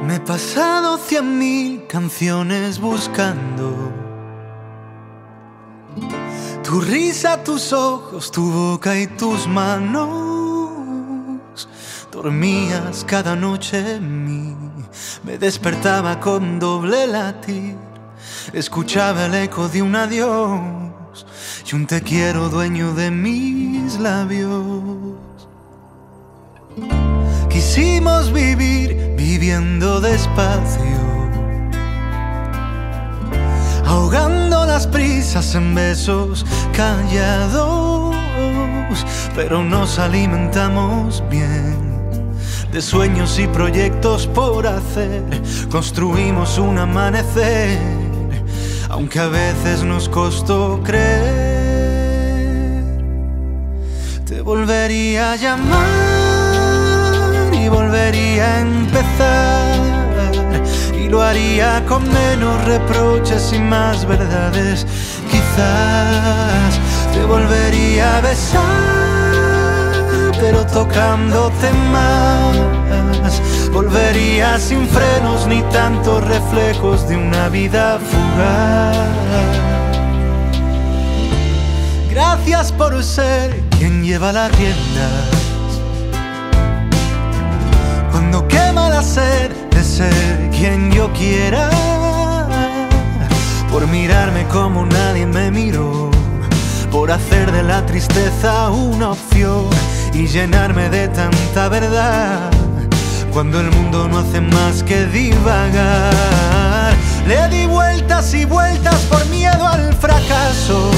Me he pasado 100.000 canciones buscando tu risa, tus ojos, tu boca y tus manos. Dormías cada noche en mí, me despertaba con doble latir. Escuchaba el eco de un adiós y un te quiero dueño de mis labios. Quisimos vivir viviendo despacio, ahogando las prisas en besos callados, pero nos alimentamos bien de sueños y proyectos por hacer. Construimos un amanecer, aunque a veces nos costó creer. Te volvería a llamar y volvería a empezar, y lo haría con menos reproches y más verdades. Quizás te volvería a besar, pero tocándote más. Volvería sin frenos ni tantos reflejos de una vida fugaz. Gracias por ser quien lleva las riendas cuando quema la sed de ser quien yo quiera. Por mirarme como nadie me miró, por hacer de la tristeza una opción y llenarme de tanta verdad cuando el mundo no hace más que divagar. Le di vueltas y vueltas por miedo al fracaso,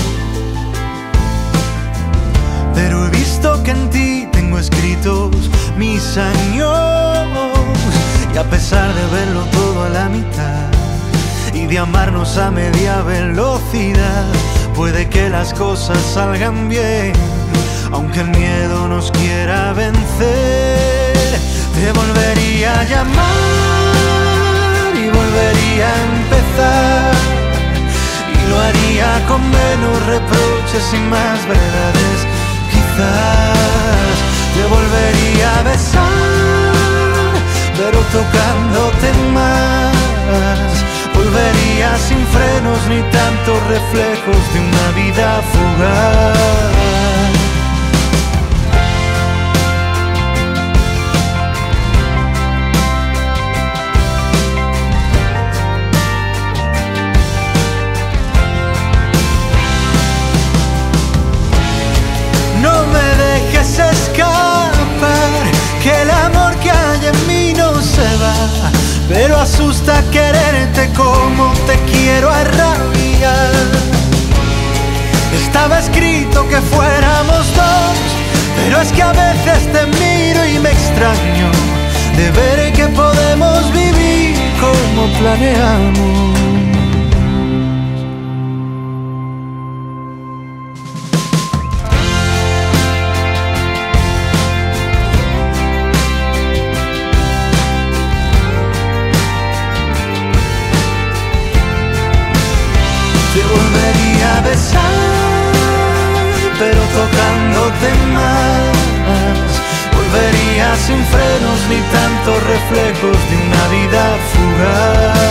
pero he visto que en ti tengo escritos mis años, y a pesar de verlo todo a la mitad y de amarnos a media velocidad, puede que las cosas salgan bien, aunque el miedo nos quiera vencer. Te volvería a llamar y volvería a empezar, y lo haría con menos reproches y más verdades. Quizás te volvería a besar, pero tocándote más. Volvería sin frenos ni tantos reflejos de una vida fugaz. No me dejes escapar, que el amor que hay en mí no se va, pero asusta quererte como te quiero a rabiar. Estaba escrito que fuéramos dos, pero es que a veces te miro y me extraño de ver que podemos vivir como planeamos. Te volvería a besar, pero tocándote más. Volvería sin frenos ni tantos reflejos de una vida fugaz.